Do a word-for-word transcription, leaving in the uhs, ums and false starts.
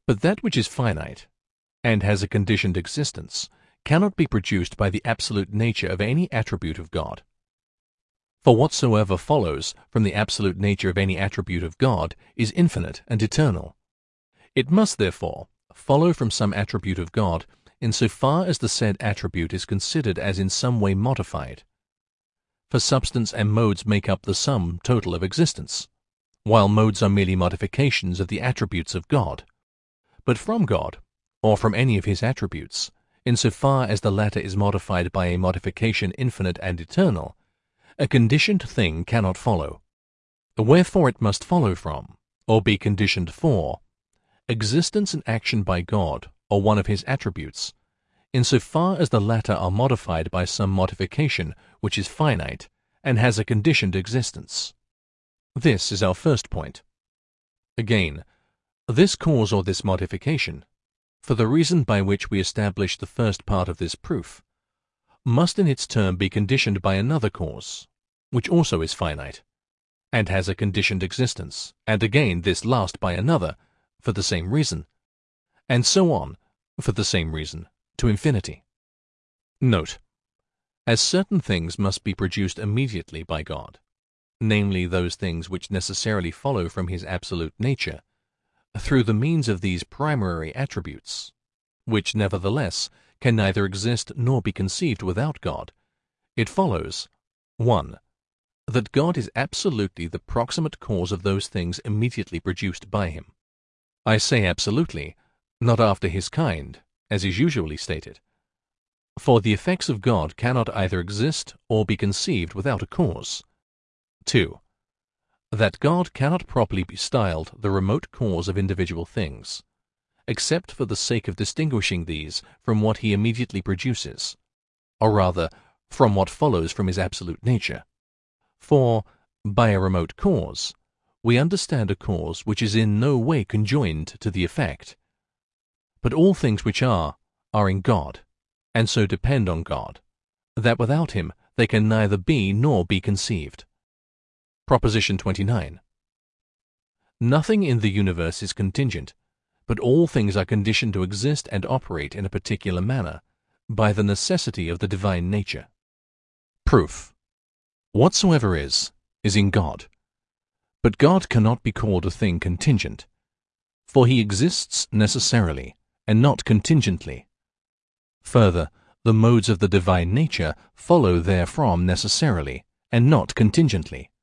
But that which is finite, and has a conditioned existence, cannot be produced by the absolute nature of any attribute of God. For whatsoever follows from the absolute nature of any attribute of God is infinite and eternal. It must, therefore, follow from some attribute of God in so far as the said attribute is considered as in some way modified. For substance and modes make up the sum total of existence, while modes are merely modifications of the attributes of God. But from God, or from any of his attributes, in so far as the latter is modified by a modification infinite and eternal, a conditioned thing cannot follow. Wherefore it must follow from, or be conditioned for, existence and action by God, or one of his attributes, in so far as the latter are modified by some modification which is finite and has a conditioned existence. This is our first point. Again, this cause or this modification, for the reason by which we establish the first part of this proof, must in its turn be conditioned by another cause, which also is finite, and has a conditioned existence, and again this last by another, for the same reason, and so on, for the same reason, to infinity. Note: as certain things must be produced immediately by God, namely those things which necessarily follow from his absolute nature, through the means of these primary attributes, which nevertheless can neither exist nor be conceived without God, it follows, one. That God is absolutely the proximate cause of those things immediately produced by him. I say absolutely, not after his kind, as is usually stated. For the effects of God cannot either exist or be conceived without a cause. Two. That God cannot properly be styled the remote cause of individual things, except for the sake of distinguishing these from what he immediately produces, or rather, from what follows from his absolute nature. For, by a remote cause, we understand a cause which is in no way conjoined to the effect. But all things which are, are in God, and so depend on God, that without him they can neither be nor be conceived. Proposition twenty-nine. Nothing in the universe is contingent, but all things are conditioned to exist and operate in a particular manner, by the necessity of the divine nature. Proof. Whatsoever is, is in God. But God cannot be called a thing contingent, for he exists necessarily, and not contingently. Further, the modes of the divine nature follow therefrom necessarily, and not contingently.